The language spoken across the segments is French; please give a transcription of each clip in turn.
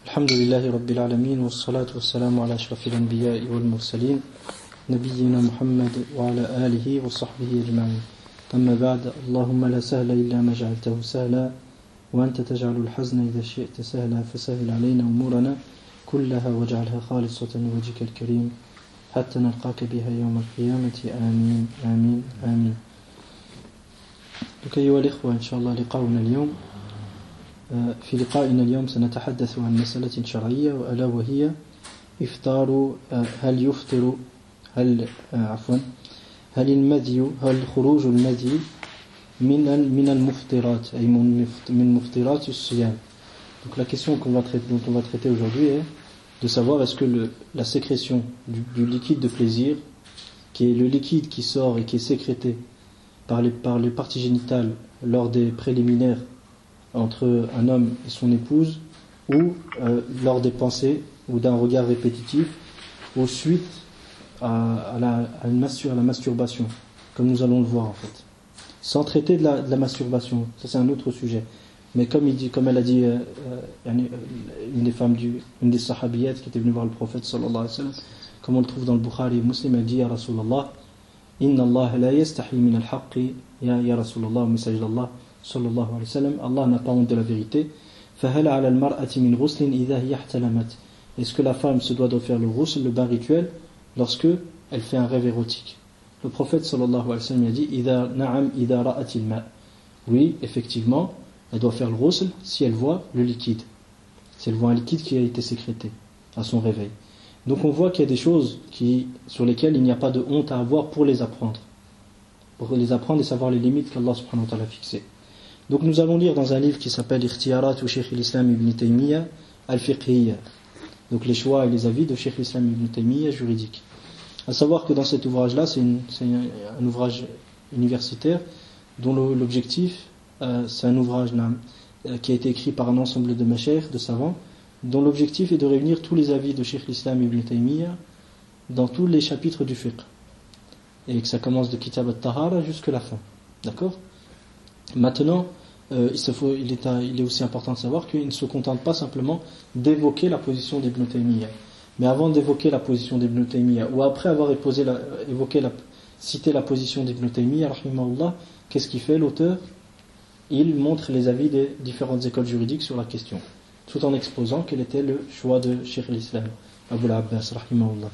الحمد لله رب العالمين والصلاة والسلام على أشرف الأنبياء والمرسلين نبينا محمد وعلى آله وصحبه أجمعين. أما بعد، اللهم لا سهل إلا ما جعلته سهلا وأنت تجعل الحزن إذا شئت سهلا فسهل علينا أمورنا كلها واجعلها خالصة لوجهك الكريم حتى نلقاك بها يوم القيامة آمين آمين آمين. أيها الإخوة، إن شاء الله لقاؤنا اليوم. في لقائنا اليوم سنتحدث عن مسألة شرعية وألا وهي إفطار هل خروج المذي من المفطرات أي من مفطرات الصيام. Donc la question dont on va traiter aujourd'hui est de savoir est-ce que la sécrétion du liquide de plaisir, qui est le liquide qui sort et qui est sécrété par les parties génitales lors des préliminaires entre un homme et son épouse, ou lors des pensées ou d'un regard répétitif, ou suite à la masturbation, comme nous allons le voir en fait, sans traiter de la masturbation. Ça c'est un autre sujet, mais comme elle a dit une des femmes une des sahabiyat qui était venue voir le prophète sallallahu alayhi wa sallam, comme on le trouve dans le Bukhari et Muslim, elle dit: Ya Rasulallah, inna Allah la yastahi min al-haqqi, ya Rasulallah, au message d'Allah sallallahu alayhi wa sallam, Allah n'a pas honte de la vérité. فَهَلَ عَلَى الْمَرْأَةِ مِنْ غُسْلٍ إِذَا هِيَ احْتَلَمَتْ. Est-ce que la femme se doit de faire le ghusl, le bain rituel, lorsque elle fait un rêve érotique? Le prophète sallallahu alayhi wa sallam a dit: إِذَا رَأَتِ الْمَاء. Oui, effectivement, elle doit faire le ghusl si elle voit le liquide, si elle voit un liquide qui a été sécrété à son réveil. Donc on voit qu'il y a des choses sur lesquelles il n'y a pas de honte à avoir pour les apprendre et savoir les limites qu'Allah subhanahu wa ta'ala a fixées. Donc nous allons lire dans un livre qui s'appelle Ikhtiyarat ou Cheikh l'Islam Ibn Taymiyyah al-Fiqhiyya, donc les choix et les avis de Cheikh l'Islam Ibn Taymiyyah juridique. À savoir que dans cet ouvrage-là, c'est un ouvrage universitaire dont l'objectif, c'est un ouvrage qui a été écrit par un ensemble de mashaykh, de savants, dont l'objectif est de réunir tous les avis de Cheikh l'Islam Ibn Taymiyyah dans tous les chapitres du fiqh, et que ça commence de Kitab al-Tahara jusqu'à la fin. D'accord? Maintenant, il est aussi important de savoir qu'il ne se contente pas simplement d'évoquer la position d'Ibn Taymiyyah. Mais avant d'évoquer la position d'Ibn Taymiyyah, ou après avoir cité la position d'Ibn Taymiyyah, rahimahullah, qu'est-ce qu'il fait l'auteur? Il montre les avis des différentes écoles juridiques sur la question, tout en exposant quel était le choix de Cheikh l'Islam, Abu al-Abbas, rahimahullah.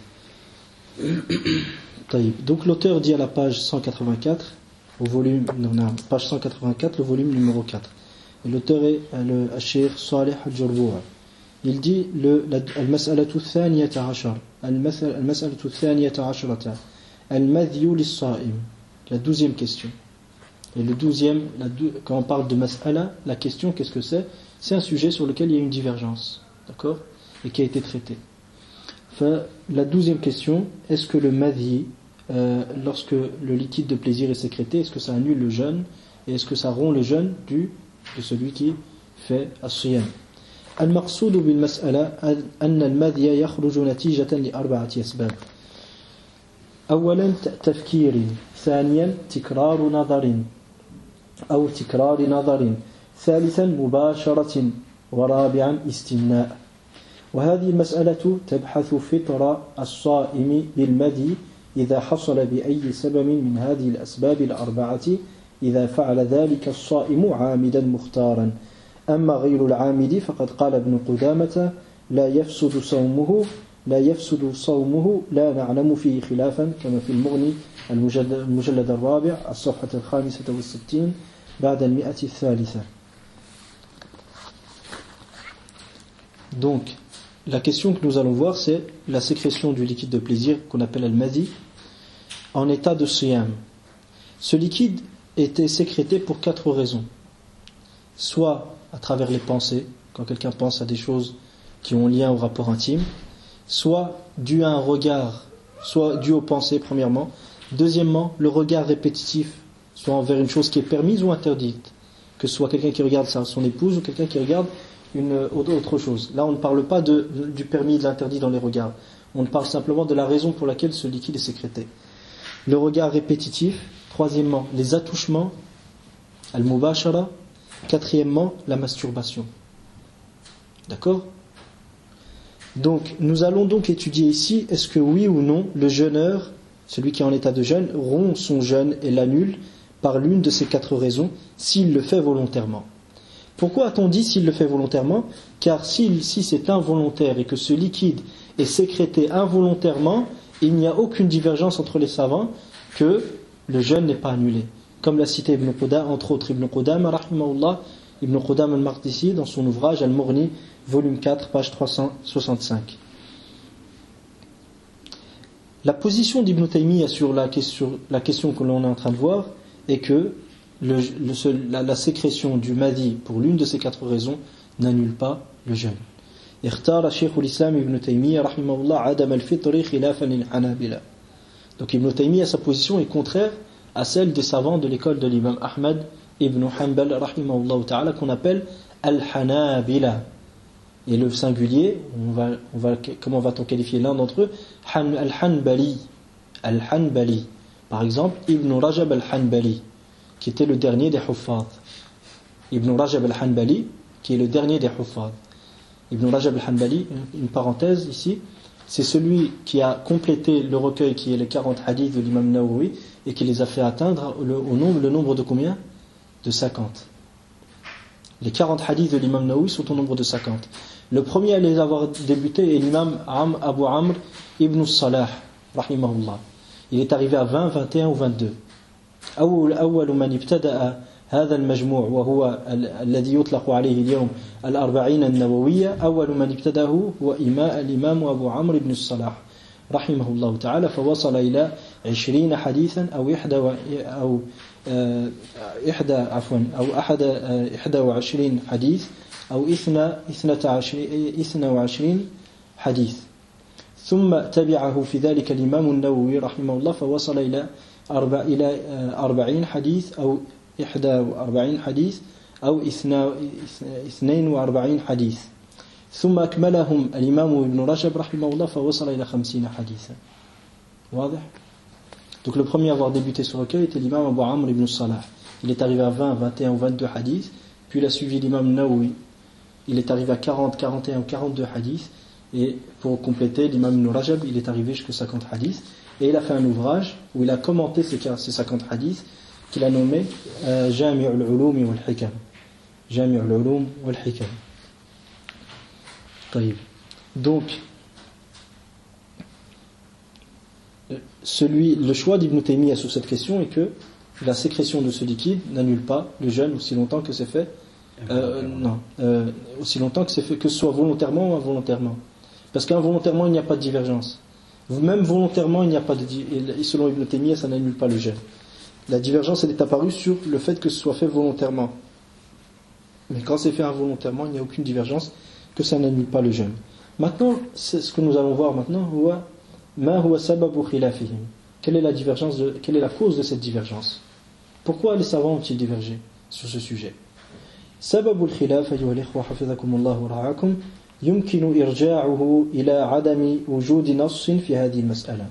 Donc l'auteur dit à la page 184, page 184, le volume numéro 4. Et l'auteur est le Cheikh Salih al-Jurboua. Il dit al-mas'alatu thaniyata ashar, al-mas'alatu thaniyata asharata, al-madhyu lis-sa'im, la 12e question. Et quand on parle de mas'ala, la question, qu'est-ce que c'est? C'est un sujet sur lequel il y a une divergence, d'accord, et qui a été traité. La 12e question: est-ce que le madhi, lorsque le liquide de plaisir est sécrété, est-ce que ça annule le jeûne, et est-ce que ça rompt le jeûne de celui qui fait as-siyam? Al-maqsoud bil mas'ala anna al-madhiya yakhruju natijatan li arba'ati asbab. أولا تفكير، ثانيا تكرار نظر أو تكرار نظر، ثالثا مباشرة، ورابعا استمناء. وهذه المسألة تبحث فطر الصائم بالمذي إذا حصل بأي سبب من هذه الأسباب الأربعة، إذا فعل ذلك الصائم عامدا مختارا. أما غير العامد فقد قال ابن قدامة: لا يفسد صومه لا نعلم فيه خلافا، كما في المغني المجلد الرابع الصفحة 65 بعد 100 Donc, la question que nous allons voir, c'est la sécrétion du liquide de plaisir qu'on appelle al-madhi en état de siyam. Ce liquide était sécrété pour 4 raisons. Soit à travers les pensées, quand quelqu'un pense à des choses qui ont lien au rapport intime, soit dû à un regard, soit dû aux pensées premièrement, deuxièmement le regard répétitif, soit envers une chose qui est permise ou interdite, que ce soit quelqu'un qui regarde son épouse ou quelqu'un qui regarde autre chose. Là on ne parle pas du permis et de l'interdit dans les regards, on parle simplement de la raison pour laquelle ce liquide est sécrété. Le regard répétitif, troisièmement les attouchements, al-mubashara, quatrièmement la masturbation. D'accord? Donc, nous allons donc étudier ici, est-ce que oui ou non, le jeûneur, celui qui est en état de jeûne, rompt son jeûne et l'annule par l'une de ces 4 raisons, s'il le fait volontairement. Pourquoi a-t-on dit s'il le fait volontairement ? Car si c'est involontaire et que ce liquide est sécrété involontairement, il n'y a aucune divergence entre les savants que le jeûne n'est pas annulé. Comme l'a cité Ibn Qudama, entre autres Ibn Qudama, rahimahullah, Ibn Qudama al-Maqdisi, dans son ouvrage Al-Mughni, volume 4, page 365. La position d'Ibn Taymiyyah sur la question que l'on est en train de voir est que la sécrétion du madi pour l'une de ces 4 raisons n'annule pas le jeûne. اختار شيخ الإسلام ابن تيمية رحمه الله عدم الفطر خلافا للحنابلة. Donc Ibn Taymiyyah, sa position est contraire à celle des savants de l'école de l'imam Ahmad ibn Hanbal rahimahullah ta'ala, qu'on appelle al-Hanabila. Et le singulier, comment va-t-on qualifier l'un d'entre eux ? Al-Hanbali. Al-Hanbali. Par exemple, Ibn Rajab al-Hanbali, qui était le dernier des Huffaz. Ibn Rajab al-Hanbali, qui est le dernier des Huffaz. Ibn Rajab al-Hanbali, une parenthèse ici, c'est celui qui a complété le recueil qui est les 40 hadiths de l'imam Nawawi et qui les a fait atteindre le nombre de combien ? De 50. Les 40 hadiths de l'imam Nawawi sont au nombre de 50. Le premier à les avoir débutés est l'imam Abu Amr ibn Salah, rahimahullah. Il est arrivé à 20, 21 ou 22. أول من ابتدأ هذا المجموع وهو الذي يطلق عليه اليوم الأربعين النووية، أول من ابتدأه هو الإمام أبو عمرو بن الصلاح رحمه الله تعالى، فوصل إلى 20 حديثا أو 21 حديث أو 22 حديث. ثم تبعه في ذلك الإمام النووي رحمه الله فوصل إلى 40 حديث أو 41 حديث أو 42 حديث. ثم أكملهم الإمام ابن رجب رحمه الله فوصل إلى 50 حديثا. واضح؟ Donc le premier à avoir débuté ce recueil était l'imam Abu Amr ibn Salah. Il est arrivé à 20, 21 ou 22 hadiths. Puis il a suivi l'imam Nawawi. Il est arrivé à 40, 41 ou 42 hadiths. Et pour compléter, l'imam Ibn Rajab, il est arrivé jusqu'à 50 hadiths. Et il a fait un ouvrage où il a commenté ces 50 hadiths qu'il a nommé Jami' al-Ulum wal-Hikam. Jami' al-Ulum wal-Hikam. Donc, le choix d'Ibn Taymiyyah sur cette question est que la sécrétion de ce liquide n'annule pas le jeûne aussi longtemps que c'est fait. Aussi longtemps que c'est fait, que ce soit volontairement ou involontairement. Parce qu'involontairement, il n'y a pas de divergence. Même volontairement, il n'y a pas de divergence. Et selon Ibn Taymiyyah, ça n'annule pas le jeûne. La divergence, elle est apparue sur le fait que ce soit fait volontairement. Mais quand c'est fait involontairement, il n'y a aucune divergence, que ça n'annule pas le jeûne. Maintenant, c'est ce que nous allons voir maintenant. Quelle est la divergence quelle est la cause de cette divergence? Pourquoi les savants ont-ils divergé sur ce sujet? سبب الخلاف أيها الإخوة حفظكم الله ورعاكم يمكن إرجاعه إلى عدم وجود نص في هذه المسألة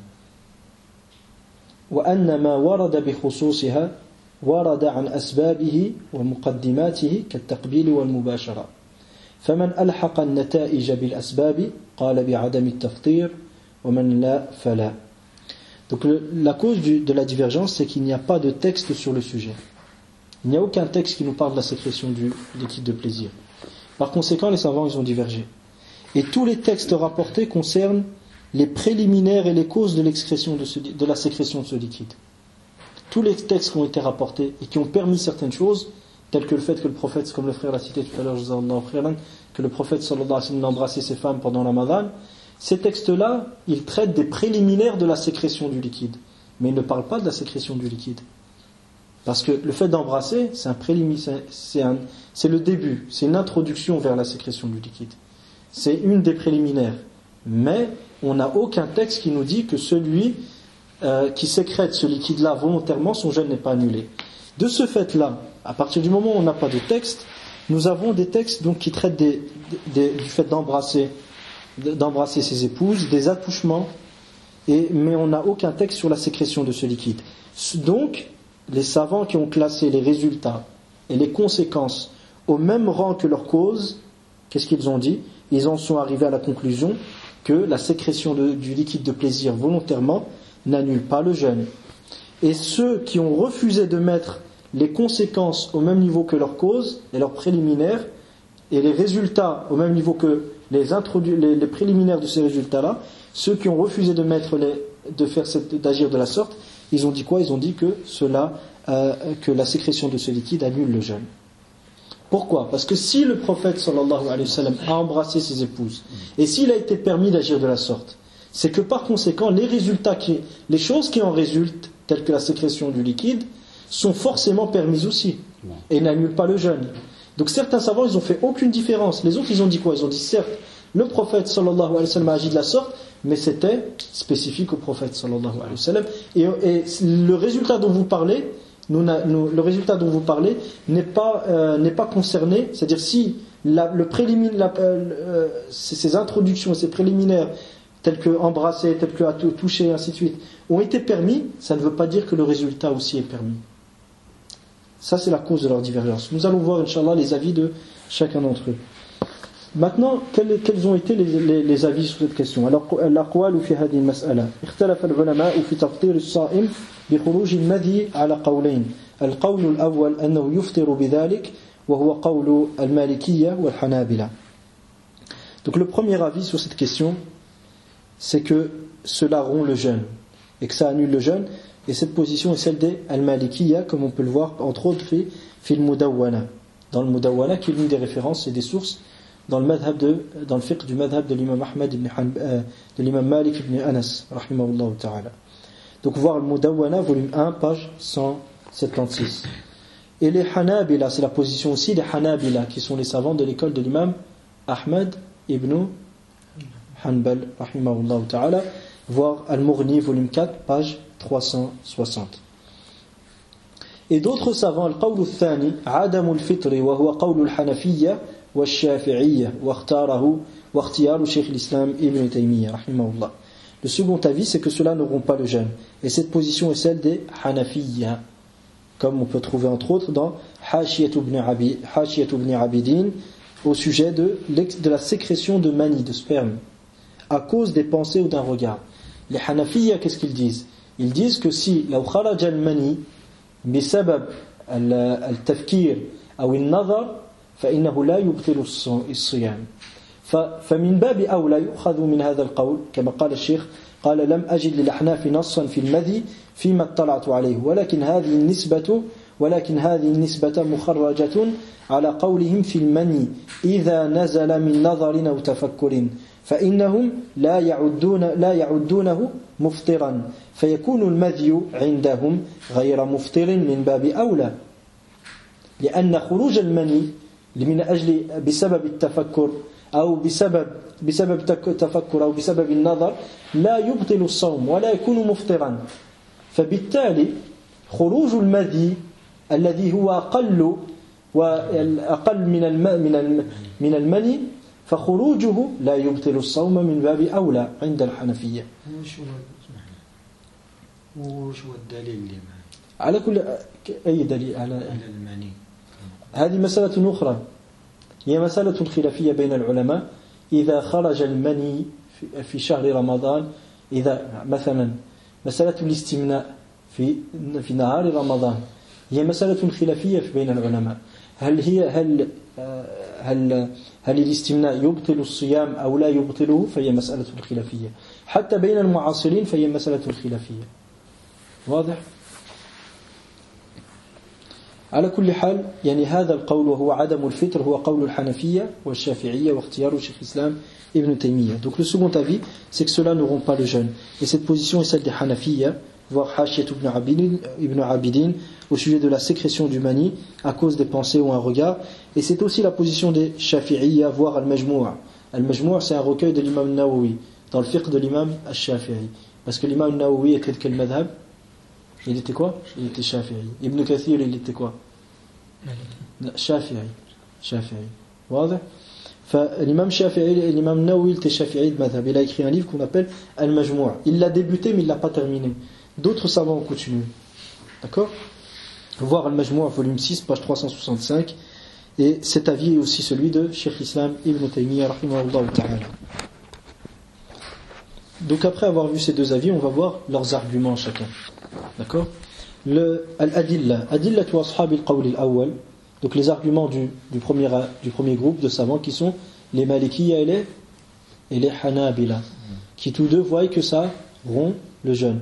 وأن ما ورد بخصوصها ورد عن أسبابه ومقدماته كالتقبيل والمباشرة فمن ألحق النتائج بالأسباب قال بعدم التفطير ومن لا فلا. Donc la cause de la divergence, c'est qu'il n'y a pas de texte sur le sujet. Il n'y a aucun texte qui nous parle de la sécrétion du liquide de plaisir. Par conséquent, les savants, ils ont divergé. Et tous les textes rapportés concernent les préliminaires et les causes de l'excrétion de la sécrétion de ce liquide. Tous les textes qui ont été rapportés et qui ont permis certaines choses, telles que le fait que le prophète, comme le frère l'a cité tout à l'heure, que le prophète sallallahu alayhi wa sallam embrassait ses femmes pendant le Ramadan, ces textes-là, ils traitent des préliminaires de la sécrétion du liquide. Mais ils ne parlent pas de la sécrétion du liquide. Parce que le fait d'embrasser, c'est un préliminaire, c'est le début, c'est une introduction vers la sécrétion du liquide. C'est une des préliminaires. Mais on n'a aucun texte qui nous dit que celui qui sécrète ce liquide-là volontairement, son jeûne n'est pas annulé. De ce fait-là, à partir du moment où on n'a pas de texte, nous avons des textes donc, qui traitent du fait d'embrasser ses épouses, des attouchements, mais on n'a aucun texte sur la sécrétion de ce liquide. Donc, les savants qui ont classé les résultats et les conséquences au même rang que leur cause, qu'est-ce qu'ils ont dit? Ils en sont arrivés à la conclusion que la sécrétion du liquide de plaisir volontairement n'annule pas le jeûne. Et ceux qui ont refusé de mettre les conséquences au même niveau que leurs causes et leurs préliminaires, et les résultats au même niveau que les préliminaires de ces résultats-là, ceux qui ont refusé d'agir de la sorte, ils ont dit quoi? Ils ont dit que la sécrétion de ce liquide annule le jeûne. Pourquoi? Parce que si le prophète sallallahu alayhi wa sallam a embrassé ses épouses, et s'il a été permis d'agir de la sorte, c'est que par conséquent, les choses qui en résultent, telles que la sécrétion du liquide, sont forcément permises aussi, et n'annulent pas le jeûne. Donc certains savants, ils ont fait aucune différence. Les autres, ils ont dit quoi? Ils ont dit, certes, le prophète sallallahu alayhi wa sallam a agi de la sorte, mais c'était spécifique au prophète sallallahu alayhi wa sallam. Et le résultat dont vous parlez, n'est pas concerné, c'est-à-dire si ces introductions, ces préliminaires, tels que embrasser, tels que toucher, ainsi de suite, ont été permis, ça ne veut pas dire que le résultat aussi est permis. Ça, c'est la cause de leur divergence. Nous allons voir, Inch'Allah, les avis de chacun d'entre eux. Maintenant, quels ont été les avis sur cette question? Alors, l'aqwal fi hadhihi al-mas'ala. اختلف العلماء في تفطير الصائم بخروج المذي على قولين. القول الأول أنه يفطر بذلك وهو قول المالكية والحنابلة. Donc, le premier avis sur cette question, c'est que cela rompt le jeûne et que ça annule le jeûne. Et cette position est celle des al-Malikiyya, comme on peut le voir entre autres fil Mudawwana. Dans le Mudawwana, qui est l'une des références et des sources dans le fiqh du madhab de l'imam Ahmad de l'imam Malik ibn Anas, rahimahullah ta'ala. Donc voir le Mudawwana, volume 1, page 176. Et les Hanabila, c'est la position aussi des Hanabila, qui sont les savants de l'école de l'imam Ahmad ibn Hanbal, rahimahullah ta'ala. Voir Al-Mughni, volume 4, page 360. Et d'autres savants, al-qawl al-thani, adam al-fitri, wa huwa qawl al-hanafiyya wa al-shafi'iyya, wa ikhtiyar Shaykh al-Islam Ibn Taymiyyah, rahimahullah. Le second avis, c'est que cela ne rompt pas le jeûne. Et cette position est celle des Hanafiyya, comme on peut trouver entre autres dans Hashiyat ibn Abidin, au sujet de la sécrétion de mani, de sperme, à cause des pensées ou d'un regard. Les Hanafiyya, qu'est-ce qu'ils disent? Ils disent que si لو خرج المني بسبب التفكير أو النظر فإنه لا يبطل الصيام فمن باب أولى يؤخذ من هذا القول كما قال الشيخ قال لم أجد للأحناف نصا في المذي فيما اطلعت عليه ولكن هذه النسبة مخرجة على قولهم في المني إذا نزل من نظر أو تفكر فإنهم لا يعدونه مفطرا فيكون المذي عندهم غير مفطر من باب أولى لأن خروج المني من أجل بسبب التفكر أو بسبب التفكر أو بسبب النظر لا يبطل الصوم ولا يكون مفطرا فبالتالي خروج المذي الذي هو أقل من المني فخروجه لا يبطل الصوم من باب أولى عند الحنفية. وش هو الدليل اللي على كل أي دليل على المني؟ هذه مسألة أخرى، هي مسألة خلافية بين العلماء. إذا خرج المني في شهر رمضان، إذا مثلا مسألة الاستمناء في نهار رمضان هي مسألة خلافية بين العلماء. هل الاستمناء يبطل الصيام أو لا يبطله؟ فهي مسألة خلافية. حتى بين المعاصرين فهي مسألة خلافية. واضح؟ على كل حال يعني هذا القول وهو عدم الفطر هو قول الحنفية والشافعية واختيار شيخ الإسلام Ibn Taymiyyah. Donc le second avis, c'est que cela ne rompt pas le jeûne. Et cette position est celle des Hanafiyya, voire Hashiyat ibn Abidin, au sujet de la sécrétion du mani à cause des pensées ou un regard. Et c'est aussi la position des Shafi'iyya, voire Al-Majmou'. Al-Majmou', c'est un recueil de l'imam Nawawi, dans le fiqh de l'imam Al-Shafi'i. Parce que l'imam Nawawi était de quel madhab? Il était quoi? Il était Shafi'i. Ibn Kathir, il était quoi? Shafi'i. واضح؟ فالimam Shafi'i, l'imam Nawawi était Shafi'i de madhab. Il a écrit un livre qu'on appelle Al-Majmou'. Il l'a débuté mais il l'a pas terminé. D'autres savants ont continué. D'accord? Voir Al-Majmou' volume 6, page 365. Et cet avis est aussi celui de Shaykh Islam Ibn Taymiyyah rahimahullah ta'ala. Donc après avoir vu ces deux avis, on va voir leurs arguments chacun. D'accord? Al-adilla, adillatu ashab al-qawl al-awwal. Donc les arguments du premier groupe de savants qui sont les Malikiya et les Hanabila, qui tous deux voient que ça rompt le jeûne.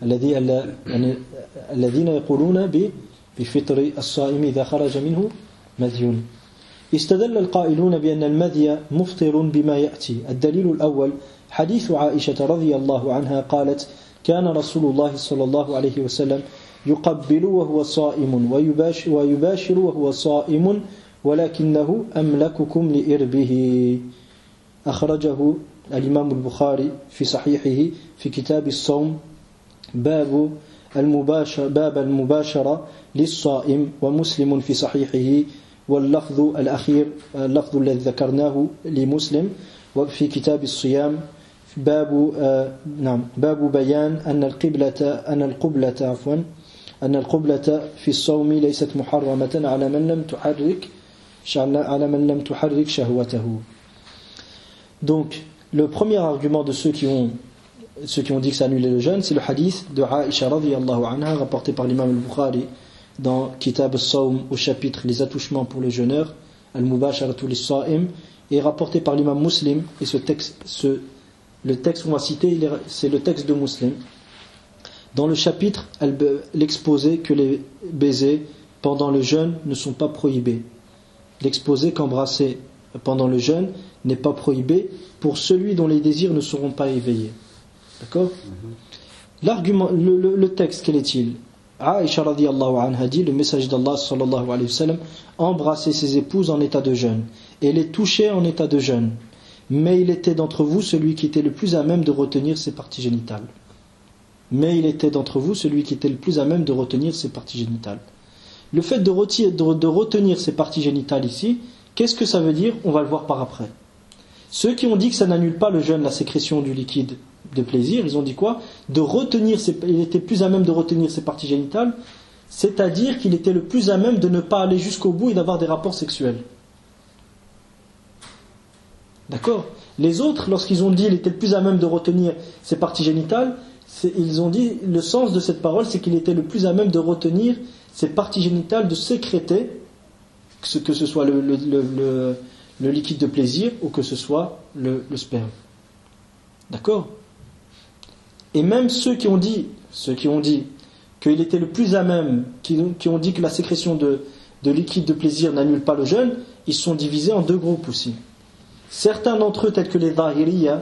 الذين يقولون بفطر الصائم إذا خرج منه مذي. استدل القائلون بأن المذي مفطر بما يأتي. الدليل الأول حديث عائشة رضي الله عنها قالت كان رسول الله صلى الله عليه وسلم يقبل وهو صائم ويباشر وهو صائم ولكنه أملككم لإربه. أخرجه الإمام البخاري في صحيحه في كتاب الصوم باب المباشرة للصائم ومسلم في صحيحه واللفظ الأخير اللفظ الذي ذكرناه لمسلم وفي كتاب الصيام باب بيان أن القبلة في الصوم ليست محرمة على من لم تحرك شهوته. Donc le premier argument de ceux qui ont dit que ça annulait le jeûne, c'est le hadith de Aïcha radhiyallahu anha rapporté par l'imam al-Bukhari dans Kitab al-Sawm au chapitre les attouchements pour le jeûneur, al-mubasharatu lis-sa'im, et rapporté par l'imam Muslim. Et le texte qu'on va citer, c'est le texte de Muslim. Dans le chapitre, l'exposé que les baisers pendant le jeûne ne sont pas prohibés. L'exposé qu'embrasser pendant le jeûne n'est pas prohibé pour celui dont les désirs ne seront pas éveillés. D'accord? L'argument, le texte, quel est-il? Aïcha radhiyallahu anha dit, le message d'Allah sallallahu alayhi wa sallam embrassait ses épouses en état de jeûne et les touchait en état de jeûne, mais il était d'entre vous celui qui était le plus à même de retenir ses parties génitales. Mais il était d'entre vous celui qui était le plus à même de retenir ses parties génitales. Le fait de retenir ses parties génitales ici, qu'est-ce que ça veut dire? On va le voir par après. Ceux qui ont dit que ça n'annule pas le jeûne, la sécrétion du liquide de plaisir, ils ont dit quoi? Il était plus à même de retenir ses parties génitales, c'est-à-dire qu'il était le plus à même de ne pas aller jusqu'au bout et d'avoir des rapports sexuels. D'accord? Les autres, lorsqu'ils ont dit qu'il était le plus à même de retenir ses parties génitales, ils ont dit, le sens de cette parole, c'est qu'il était le plus à même de retenir ses parties génitales, de sécréter, que ce soit le liquide de plaisir ou que ce soit le sperme. D'accord? Et même ceux qui ont dit qu'il était le plus à même, qui ont dit que la sécrétion de liquide de plaisir n'annule pas le jeûne, ils sont divisés en deux groupes aussi. Certains d'entre eux, tels que les Zahiriya,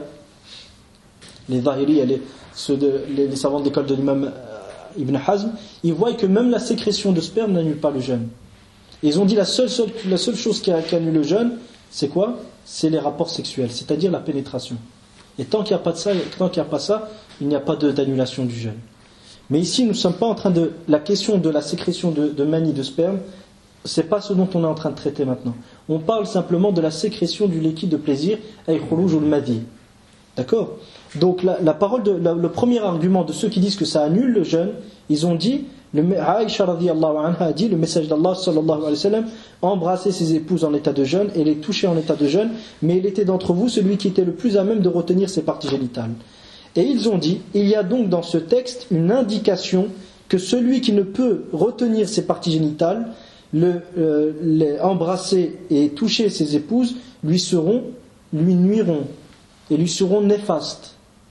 les savants de l'école de l'imam Ibn Hazm, ils voient que même la sécrétion de sperme n'annule pas le jeûne. Et ils ont dit la seule chose qui annule le jeûne, c'est quoi? C'est les rapports sexuels, c'est-à-dire la pénétration. Et tant qu'il n'y a pas ça, il n'y a pas d'annulation du jeûne. Mais ici, nous ne sommes pas en train de... La question de la sécrétion de manie de sperme, c'est pas ce dont on est en train de traiter maintenant. On parle simplement de la sécrétion du liquide de plaisir, ay khuruj al-madi. D'accord? Donc le premier argument de ceux qui disent que ça annule le jeûne, ils ont dit, Aïcha radhiyallahu anha a dit, le message d'Allah sallallahu alayhi wa sallam embrassait ses épouses en état de jeûne et les touchait en état de jeûne, mais il était d'entre vous celui qui était le plus à même de retenir ses parties génitales. Et ils ont dit, il y a donc dans ce texte une indication que celui qui ne peut retenir ses parties génitales, embrasser et toucher ses épouses, lui nuiront et lui seront néfastes.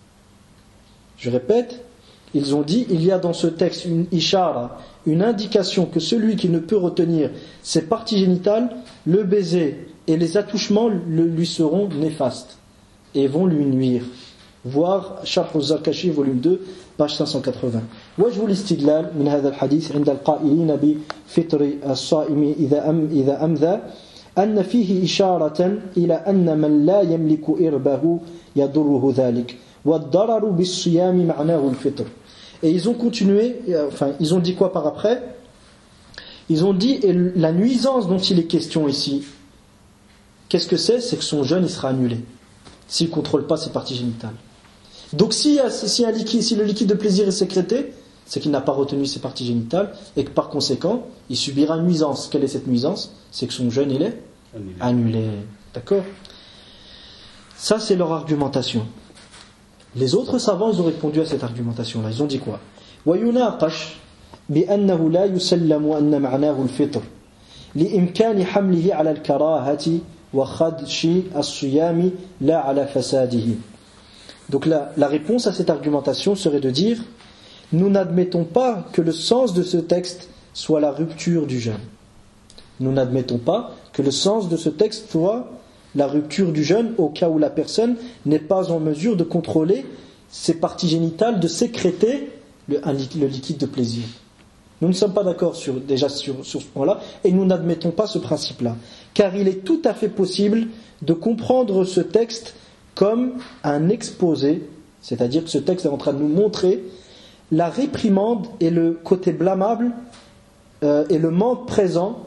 Je répète, ils ont dit, il y a dans ce texte une ishara, une indication que celui qui ne peut retenir ses parties génitales, le baiser et les attouchements lui seront néfastes et vont lui nuire. Voir Sharh al-Zarkashi, volume 2, page 580. وجه الاستدلال من هذا الحديث عند القائلين بفطر الصائم إذا أمذى أن فيه إشارة إلى أن من لا يملك إربه يضره ذلك والضرر بالصيام معناه الفطر. Et ils ont continué, ils ont dit quoi par après? Ils ont dit, et la nuisance dont il est question ici, qu'est-ce que c'est? C'est que son jeûne il sera annulé s'il ne contrôle pas ses parties génitales. Donc si le liquide de plaisir est sécrété, c'est qu'il n'a pas retenu ses parties génitales et que par conséquent, il subira une nuisance. Quelle est cette nuisance? C'est que son jeûne il est annulé. D'accord? Ça c'est leur argumentation. Les autres savants, ils ont répondu à cette argumentation-là. Ils ont dit quoi? ويناقش بأنه لا يسلم أن معناه الفطر لإمكان حمله على الكراهة وخدش الصيام لا على فساده. Donc la réponse à cette argumentation serait de dire: nous n'admettons pas que le sens de ce texte soit la rupture du jeûne. Nous n'admettons pas que le sens de ce texte soit la rupture du jeûne au cas où la personne n'est pas en mesure de contrôler ses parties génitales, de sécréter le liquide de plaisir. Nous ne sommes pas d'accord sur ce point-là, et nous n'admettons pas ce principe-là, car il est tout à fait possible de comprendre ce texte comme un exposé, c'est-à-dire que ce texte est en train de nous montrer la réprimande et le côté blâmable et le manque présent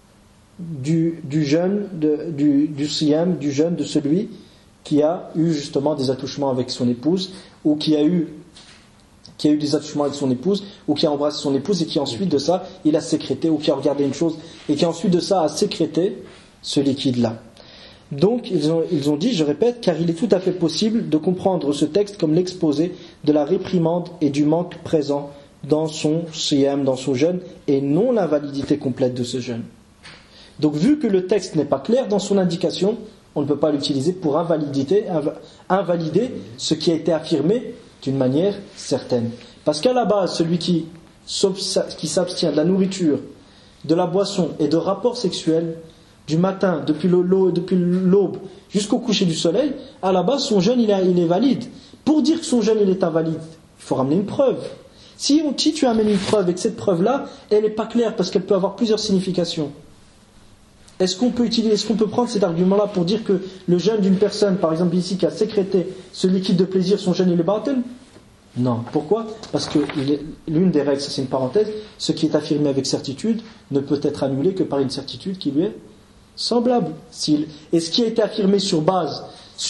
du jeûne, du siyam, du jeûne de celui qui a eu justement des attouchements avec son épouse, ou qui a eu des attouchements avec son épouse, ou qui a embrassé son épouse et qui ensuite de ça il a sécrété, ou qui a regardé une chose et qui ensuite de ça a sécrété ce liquide-là. Donc ils ont dit, je répète, car il est tout à fait possible de comprendre ce texte comme l'exposé de la réprimande et du manque présent dans son siyam, dans son jeûne, et non l'invalidité complète de ce jeûne. Donc vu que le texte n'est pas clair dans son indication, on ne peut pas l'utiliser pour invalider ce qui a été affirmé d'une manière certaine. Parce qu'à la base, celui qui s'abstient de la nourriture, de la boisson et de rapports sexuels du matin, depuis l'aube jusqu'au coucher du soleil, à la base son jeûne il est valide. Pour dire que son jeûne il est invalide, il faut ramener une preuve. Si tu amènes une preuve et que cette preuve-là, elle n'est pas claire parce qu'elle peut avoir plusieurs significations, est-ce qu'on peut prendre cet argument-là pour dire que le jeûne d'une personne, par exemple ici, qui a sécrété ce liquide de plaisir, son jeûne il est batil? Non. Pourquoi? Parce que l'une des règles, ça c'est une parenthèse, ce qui est affirmé avec certitude ne peut être annulé que par une certitude qui lui est semblable. Et ce qui a été affirmé sur base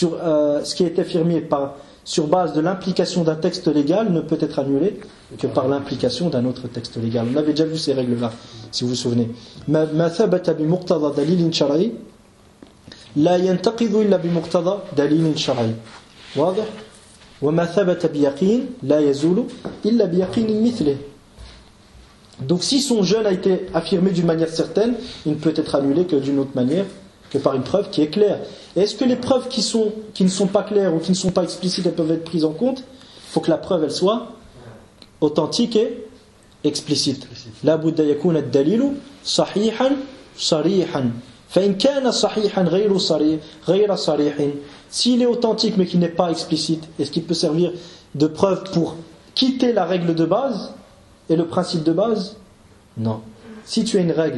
de l'implication d'un texte légal ne peut être annulé que par l'implication d'un autre texte légal. On avait déjà vu ces règles-là, si vous vous souvenez. ما ثبت بمقتضى دليل شرعي لا ينتقض إلا بمقتضى دليل شرعي. واضح؟ وما ثبت بيقين لا يزول إلا بيقين مثله. Donc si son jeûne a été affirmé d'une manière certaine, il ne peut être annulé que d'une autre manière, que par une preuve qui est claire. Et est-ce que les preuves qui ne sont pas claires ou qui ne sont pas explicites, elles peuvent être prises en compte? Il faut que la preuve elle soit authentique et explicite. La budda yakuna ad-dalilu sahihan sarihan. Fa in kana sahihan ghayra sarihin. S'il est authentique mais qu'il n'est pas explicite, est-ce qu'il peut servir de preuve pour quitter la règle de base et le principe de base? Non. Si tu as une règle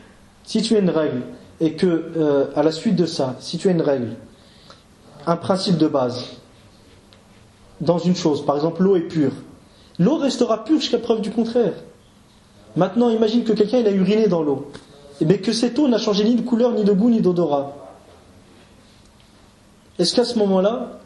et que à la suite de ça, si tu as une règle, un principe de base dans une chose, par exemple l'eau est pure, l'eau restera pure jusqu'à preuve du contraire. Maintenant imagine que quelqu'un il a uriné dans l'eau, et que cette eau n'a changé ni de couleur, ni de goût, ni d'odorat. Est-ce qu'à ce moment-là,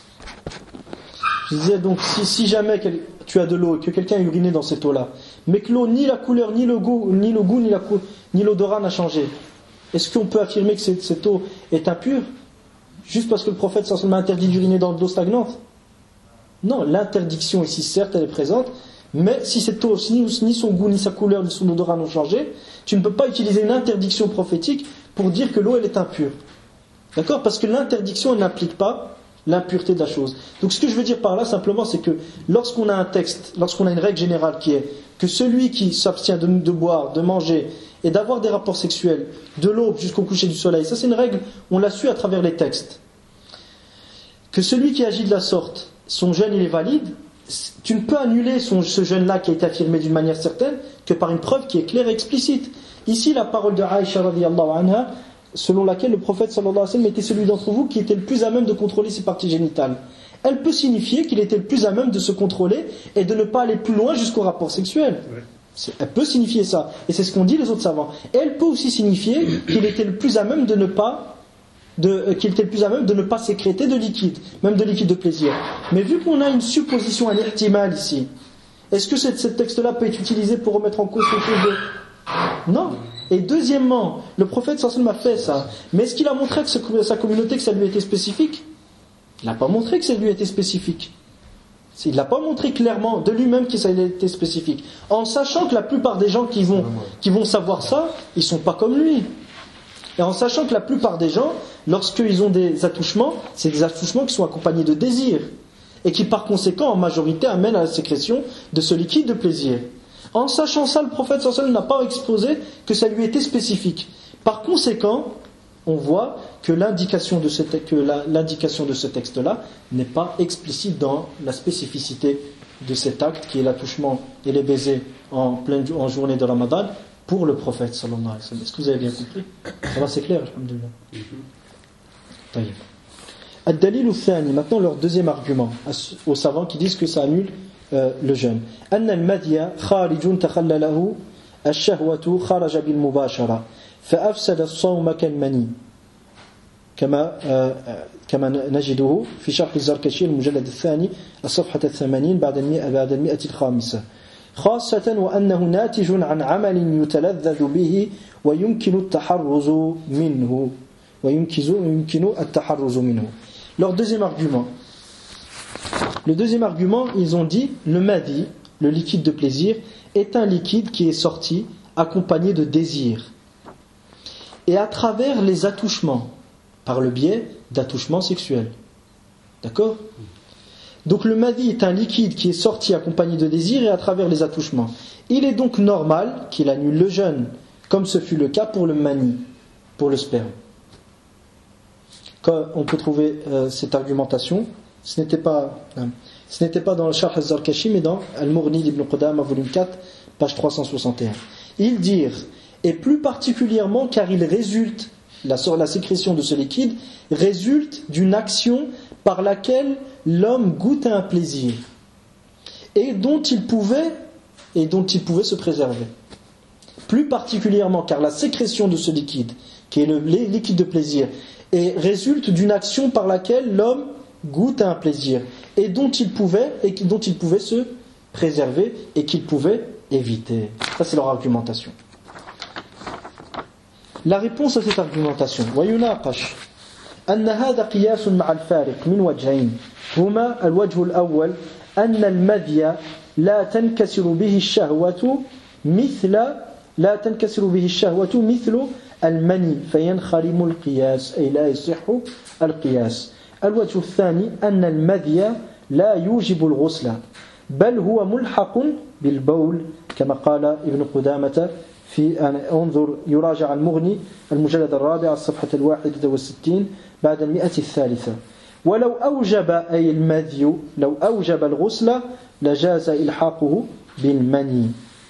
je disais donc si jamais tu as de l'eau et que quelqu'un a uriné dans cette eau-là, mais que l'eau ni la couleur, ni le goût, ni l'odorat n'a changé, est-ce qu'on peut affirmer que cette eau est impure juste parce que le prophète sallallahu alayhi wa sallam a interdit d'uriner dans de l'eau stagnante? Non, l'interdiction ici certes elle est présente, mais si cette eau ni son goût, ni sa couleur, ni son odorat n'ont changé, tu ne peux pas utiliser une interdiction prophétique pour dire que l'eau elle est impure. D'accord? Parce que l'interdiction elle n'implique pas l'impureté de la chose. Donc ce que je veux dire par là simplement c'est que lorsqu'on a un texte, lorsqu'on a une règle générale qui est que celui qui s'abstient de boire, de manger et d'avoir des rapports sexuels de l'aube jusqu'au coucher du soleil, ça c'est une règle, on l'a su à travers les textes, que celui qui agit de la sorte, son jeûne il est valide, tu ne peux annuler ce jeûne-là qui a été affirmé d'une manière certaine que par une preuve qui est claire et explicite. Ici la parole de Aïcha radiyallahu anha, selon laquelle le prophète sallallahu alayhi wa sallam était celui d'entre vous qui était le plus à même de contrôler ses parties génitales. Elle peut signifier qu'il était le plus à même de se contrôler et de ne pas aller plus loin jusqu'au rapport sexuel. Elle peut signifier ça, et c'est ce qu'ont dit les autres savants. Et elle peut aussi signifier qu'il était le plus à même de ne pas sécréter de liquide, même de liquide de plaisir. Mais vu qu'on a une supposition, un ihtimal ici, est-ce que ce texte-là peut être utilisé pour remettre en cause quelque chose de... Non. Et deuxièmement, le prophète sallallahu alayhi wa sallam a fait ça. Mais est-ce qu'il a montré que sa communauté que ça lui était spécifique? Il n'a pas montré que ça lui était spécifique. Il n'a pas montré clairement de lui-même que ça était spécifique. En sachant que la plupart des gens qui vont savoir ça, ils ne sont pas comme lui. Et en sachant que la plupart des gens, lorsqu'ils ont des attouchements, c'est des attouchements qui sont accompagnés de désir. Et qui par conséquent, en majorité, amènent à la sécrétion de ce liquide de plaisir. En sachant ça, le prophète sallallahu alayhi wa sallam n'a pas exposé que ça lui était spécifique. Par conséquent, on voit que l'indication de ce texte-là n'est pas explicite dans la spécificité de cet acte qui est l'attouchement et les baisers en journée de Ramadan pour le prophète sallallahu alayhi wa sallam. Est-ce que vous avez bien compris? Ça va, c'est clair, alhamdoulilah. Taïb. Ad-dalil al-thani, maintenant leur deuxième argument aux savants qui disent que ça annule le jeûne. Anna al-madya kharijun takhallalahu ash-shahwatu kharaja bil mubashara fa afsada as-sawma kal-mani كما نجده في شرح الزركشي المجلد الثاني الصفحة 80 بعد المئة الخامسة خاصة وأنه ناتج عن عمل يتلذذ به ويمكن التحرز منه. Leur deuxième argument. Le deuxième argument, ils ont dit le madi, le liquide de plaisir, est un liquide qui est sorti accompagné de désir. Et à travers les attouchements, par le biais d'attouchements sexuels. D'accord ? Donc le madi est un liquide qui est sorti accompagné de désir et à travers les attouchements. Il est donc normal qu'il annule le jeûne, comme ce fut le cas pour le mani, pour le sperme. Quand on peut trouver cette argumentation, ce n'était pas dans le Sharh al-Zarkashi, mais dans Al-Mughni d'Ibn Qudama, volume 4, page 361. Ils dirent, et plus particulièrement car il résulte, la sécrétion de ce liquide résulte d'une action par laquelle l'homme goûte à un plaisir et dont il pouvait se préserver. Plus particulièrement car la sécrétion de ce liquide, qui est le liquide de plaisir, résulte d'une action par laquelle l'homme goûte à un plaisir et dont il pouvait se préserver et qu'il pouvait éviter. Ça, c'est leur argumentation. La réponse à cette argumentation, ويناقش أن هذا قياس مع الفارق من وجهين هما الوجه الأول أن المذي لا تنكسر به الشهوة مثل المني فينخرم القياس أي لا يصح القياس. الوجه الثاني أن المذي لا يوجب الغسل بل هو ملحق بالبول كما قال ابن قدامة في انظر يراجع المغني المجلد الرابع الصفحة 61 بعد 103 ولو أوجب أي المذي لو أوجب الغسل لجاز إلحاقه بالمني.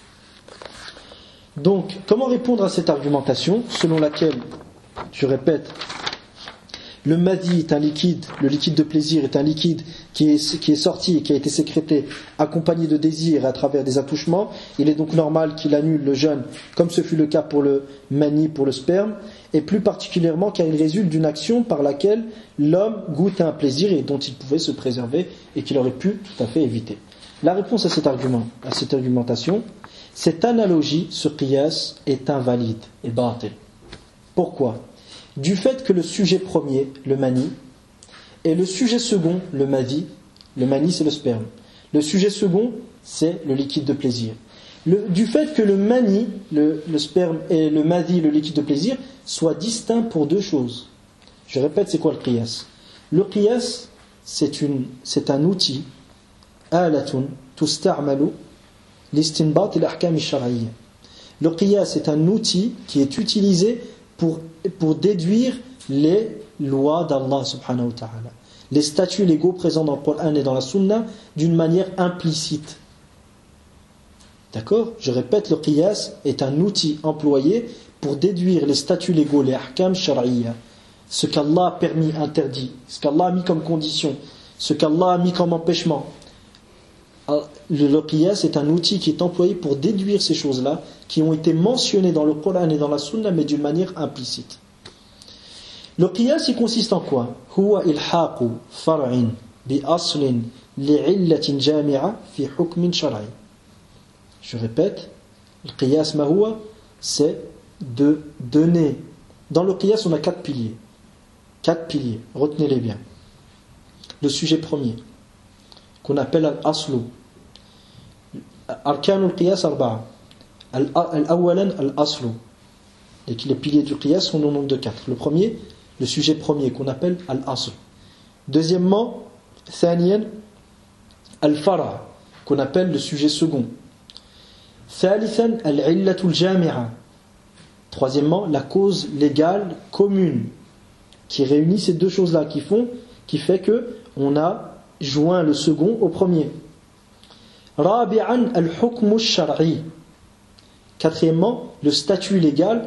Donc, comment répondre à cette argumentation selon laquelle, je répète, le madi est un liquide, le liquide de plaisir est un liquide qui est sorti et qui a été sécrété accompagné de désir à travers des attouchements. Il est donc normal qu'il annule le jeûne, comme ce fut le cas pour le mani, pour le sperme, et plus particulièrement car il résulte d'une action par laquelle l'homme goûte à un plaisir et dont il pouvait se préserver et qu'il aurait pu tout à fait éviter. La réponse à cette argumentation, cette analogie, ce qiyas, est invalide et batil. Pourquoi ? Du fait que le sujet premier, le mani, et le sujet second, le madi c'est le sperme. Le sujet second, c'est le liquide de plaisir. Du fait que le mani, le sperme, et le madi, le liquide de plaisir, soient distincts pour deux choses. Je répète, c'est quoi le qiyas ? Le qiyas, c'est un outil, alatun, tusta'malu, l'istinbat et l'ahkam al-shar'iyya. Le qiyas est un outil qui est utilisé pour déduire les lois d'Allah subhanahu wa ta'ala, les statuts légaux présents dans le Coran et dans la Sunna d'une manière implicite. D'accord ? Je répète, le qiyas est un outil employé pour déduire les statuts légaux, les ahkam shar'iyya, ce qu'Allah a permis, interdit, ce qu'Allah a mis comme condition, ce qu'Allah a mis comme empêchement. Le qiyas est un outil qui est employé pour déduire ces choses-là qui ont été mentionnées dans le Coran et dans la Sunna mais d'une manière implicite. Le qiyas, il consiste en quoi ? Huwa ilhaqu far'in bi aslin li'illatin jami'a fi hukmin shar'i. Je répète, le qiyas ma huwa, c'est de donner. Dans le qiyas, on a 4 piliers. 4 piliers, retenez-les bien. Le sujet premier, qu'on appelle al-aslu. Arkanul qiyas arba'a. Al-awwalan al-aslu. Et que les piliers du qiyas sont au nombre de 4. Le premier, le sujet premier qu'on appelle al-asl. Deuxièmement, thaniyan al-fara, qu'on appelle le sujet second. Thalithan al-illatul jami'a. Troisièmement, la cause légale commune qui réunit ces deux choses-là, qui fait que on a joint le second au premier. Rabi'an al-hukm ash-shar'i. Quatrièmement, le statut légal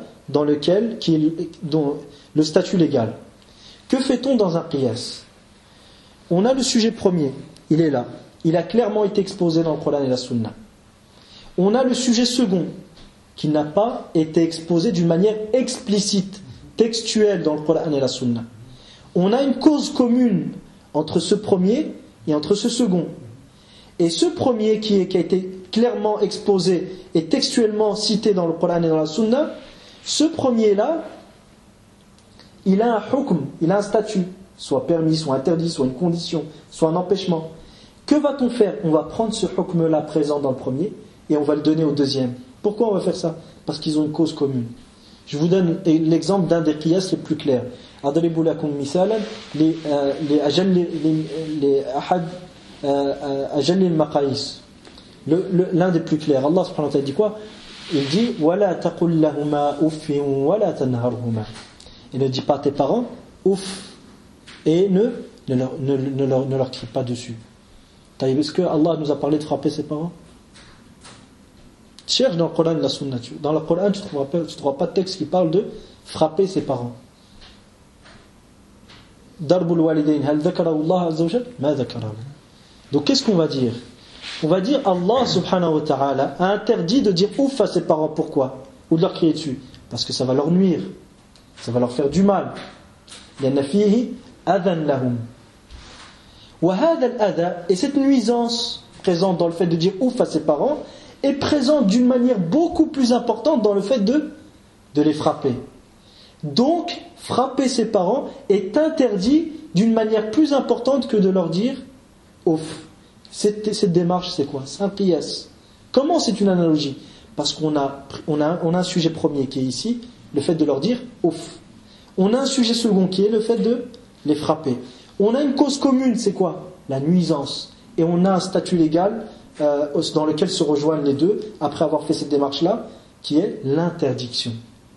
le statut légal. Que fait-on dans un qiyas? On a le sujet premier, il est là. Il a clairement été exposé dans le Coran et la Sunna. On a le sujet second, qui n'a pas été exposé d'une manière explicite, textuelle dans le Coran et la Sunna. On a une cause commune entre ce premier et entre ce second. Et ce premier qui a été clairement exposé et textuellement cité dans le Coran et dans la Sunna, ce premier-là, il a un hukm, il a un statut, soit permis, soit interdit, soit une condition, soit un empêchement. Que va-t-on faire? On va prendre ce hukm-là présent dans le premier et on va le donner au deuxième. Pourquoi on va faire ça? Parce qu'ils ont une cause commune. Je vous donne l'exemple d'un des qiyas les plus clairs. Adribu lakum misalan li ahad ajalli al-maqayis. L'un des plus clairs. Allah subhanahu wa ta'ala dit quoi? Il dit wala taqul lahuma uffin wala tanharhuma. Il ne dit pas à tes parents ouf et ne leur crie pas dessus. Est-ce que Allah nous a parlé de frapper ses parents? Cherche dans le Coran et la Sunna. Dans le Coran, tu ne trouveras pas de texte qui parle de frapper ses parents. Darbul walidain, hal dhakarahu Allah azza wa jalla? Ma dhakarahu. Donc qu'est-ce qu'on va dire? On va dire Allah subhanahu wa ta'ala a interdit de dire ouf à ses parents. Pourquoi? Ou de leur crier dessus? Parce que ça va leur nuire. Ça va leur faire du mal. Lianna fihi adhan lahum. Wa hadha al-adha, et cette nuisance présente dans le fait de dire ouf à ses parents est présente d'une manière beaucoup plus importante dans le fait de les frapper. Donc, frapper ses parents est interdit d'une manière plus importante que de leur dire ouf. Cette démarche, c'est quoi? C'est un qiyas. Comment c'est une analogie? Parce qu'on a un sujet premier qui est ici, le fait de leur dire ouf. On a un sujet second qui est le fait de les frapper. On a une cause commune, c'est quoi? La nuisance. Et on a un statut légal dans lequel se rejoignent les deux, après avoir fait cette démarche-là, qui est l'interdiction.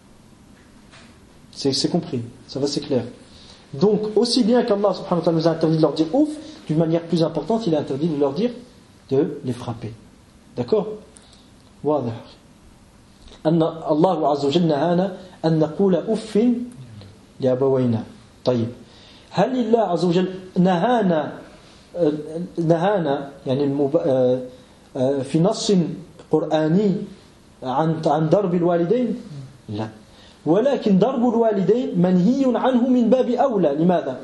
C'est compris, ça va, c'est clair. Donc, aussi bien qu'Allah subhanahu wa ta'ala nous a interdit de leur dire ouf, d'une manière plus importante, il a interdit de leur dire de les frapper. D'accord? واضح. أن الله عز وجل نهانا أن نقول أف لأبوينا. طيب. هل الله عز وجل نهانا يعني في نص قرآني عن ضرب الوالدين؟ لا. ولكن ضرب الوالدين منهي عنه من باب أولى. لماذا؟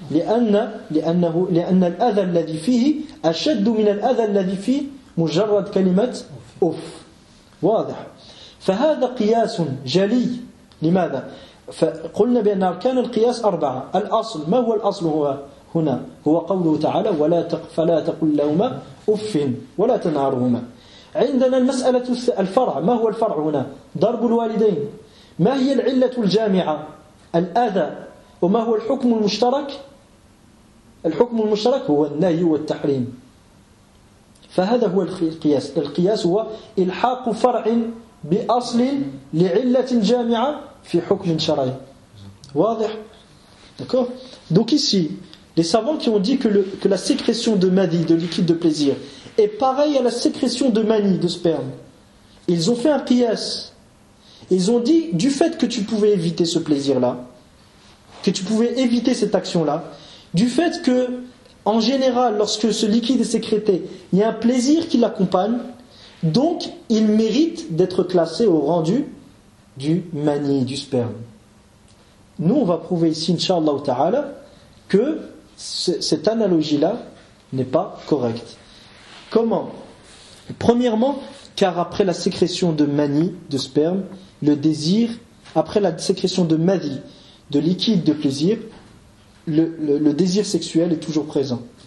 لأن الأذى الذي فيه أشد من الأذى الذي فيه مجرد كلمة أف. واضح. فهذا قياس جلي. لماذا؟ فقلنا بأن أركان القياس 4. الأصل، ما هو الأصل هنا؟ هو قوله تعالى فلا تقل لهما أف ولا تنهرهما. عندنا المسألة الفرع. ما هو الفرع هنا؟ ضرب الوالدين. ما هي العلة الجامعة؟ الأذى. وما هو الحكم المشترك؟ الحكم المشترك هو النهي والتحريم. فهذا هو القياس. القياس هو إلحاق فرع بأصل لعلة جامعة في حكم شرعي. واضح؟ D'accord? Donc ici, les savants qui ont dit que la sécrétion de madi, de liquide de plaisir, est pareille à la sécrétion de mani, de sperme, ils ont fait un qiyas. Ils ont dit, du fait que tu pouvais éviter ce plaisir-là, que tu pouvais éviter cette action-là, du fait que, en général, lorsque ce liquide est sécrété, il y a un plaisir qui l'accompagne, donc il mérite d'être classé au rang du mani, du sperme. Nous, on va prouver ici, Inch'Allah ta'ala, que cette analogie-là n'est pas correcte. Comment? Premièrement, car après la sécrétion de mani, de sperme, le désir, après la sécrétion de madi, de liquide de plaisir, le désir sexuel est toujours présent.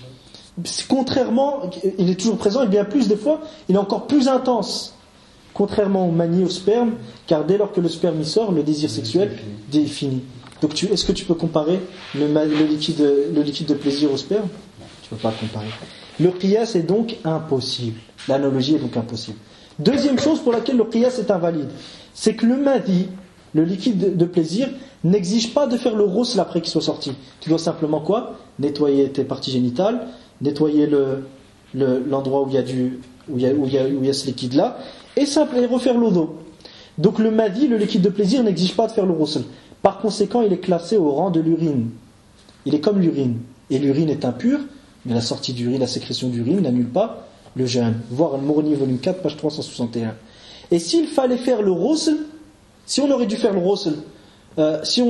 Contrairement, il est toujours présent, et bien plus des fois, il est encore plus intense. Contrairement au mani, au sperme, car dès lors que le sperme y sort, le désir sexuel est fini. Donc est-ce que tu peux comparer le liquide de plaisir au sperme? Tu ne peux pas le comparer. Le qiyas est donc impossible. L'analogie est donc impossible. Deuxième chose pour laquelle le qiyas est invalide, c'est que le madi, le liquide de plaisir, n'exige pas de faire le ghusl après qu'il soit sorti. Tu dois simplement quoi? Nettoyer tes parties génitales, nettoyer l'endroit où il y a ce liquide-là, et refaire l'odo. Donc le madi, le liquide de plaisir, n'exige pas de faire le ghusl. Par conséquent, il est classé au rang de l'urine. Il est comme l'urine. Et l'urine est impure, mais la sortie d'urine, la sécrétion d'urine n'annule pas le jeûne. Voir Al-Mourni, volume 4, page 361. Et s'il fallait faire le ghusl, si on aurait dû faire le ghusl, si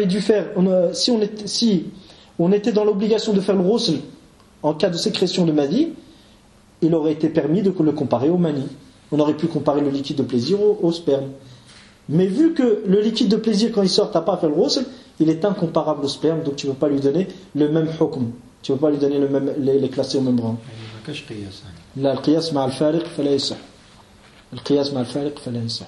on était dans l'obligation de faire le ghusl en cas de sécrétion de madi, il aurait été permis de le comparer au mani. On aurait pu comparer le liquide de plaisir au sperme. Mais vu que le liquide de plaisir, quand il sort, tu n'as pas à faire le ghusl, il est incomparable au sperme, donc tu ne peux pas lui donner le même hukm. Tu ne peux pas lui donner les classer au même rang. Là, le qiyas ma'a al-fariq fala yasih. Le qiyas ma'a al-fariq fala yasih.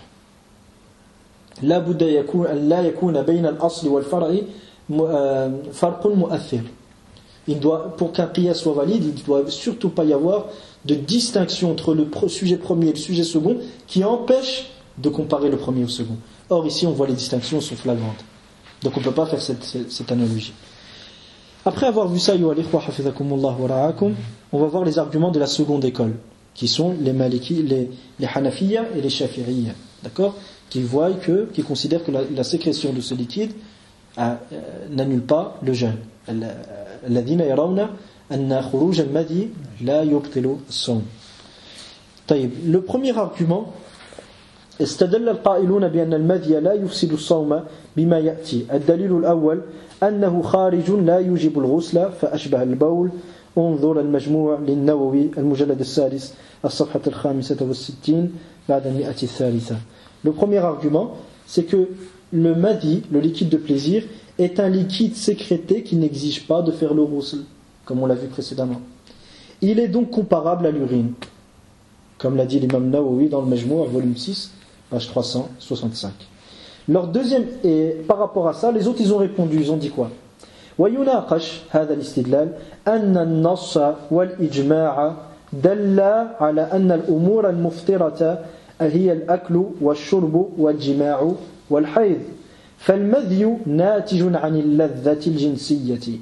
La budda la yakuna bayna al-asli wal-far'i farqun mu'athir. Pour qu'un qiyas soit valide, il ne doit surtout pas y avoir de distinction entre le sujet premier et le sujet second qui empêche de comparer le premier au second. Or ici on voit les distinctions sont flagrantes. Donc on ne peut pas faire cette analogie. Après avoir vu ça, on va voir les arguments de la seconde école, qui sont les Maliki, les Hanafiya et les Shafi'iyya, d'accord, qui considèrent que la sécrétion de ce liquide n'annule pas le jeûne. Alladhina yarawna anna khuruj al-madi la yubtilu as-sawm. Le premier argument, استدل القائلون بأن المذي لا يفسد الصوم بما يأتي. الدليل الأول أنه خارج لا يوجب الغسل فأشبه البول. انظر المجموع للنووي المجلد السادس الصفحة 65 بعد 100 الثالثة. Le premier argument, c'est que le madi, le liquide de plaisir, est un liquide sécrété qui n'exige pas de faire le ghusl, comme on l'a vu précédemment. Il est donc comparable à l'urine, comme l'a dit l'imam Nawawi dans le Majmou' volume 6, page 365. Leur deuxième, et par rapport à ça, les autres ils ont répondu, ils ont dit quoi? ويناقش هذا الاستدلال أن النص والإجماع دل على أن الأمور المفطرة هي الأكل والشرب والجماع والحيض فالمذي ناتج عن اللذة الجنسية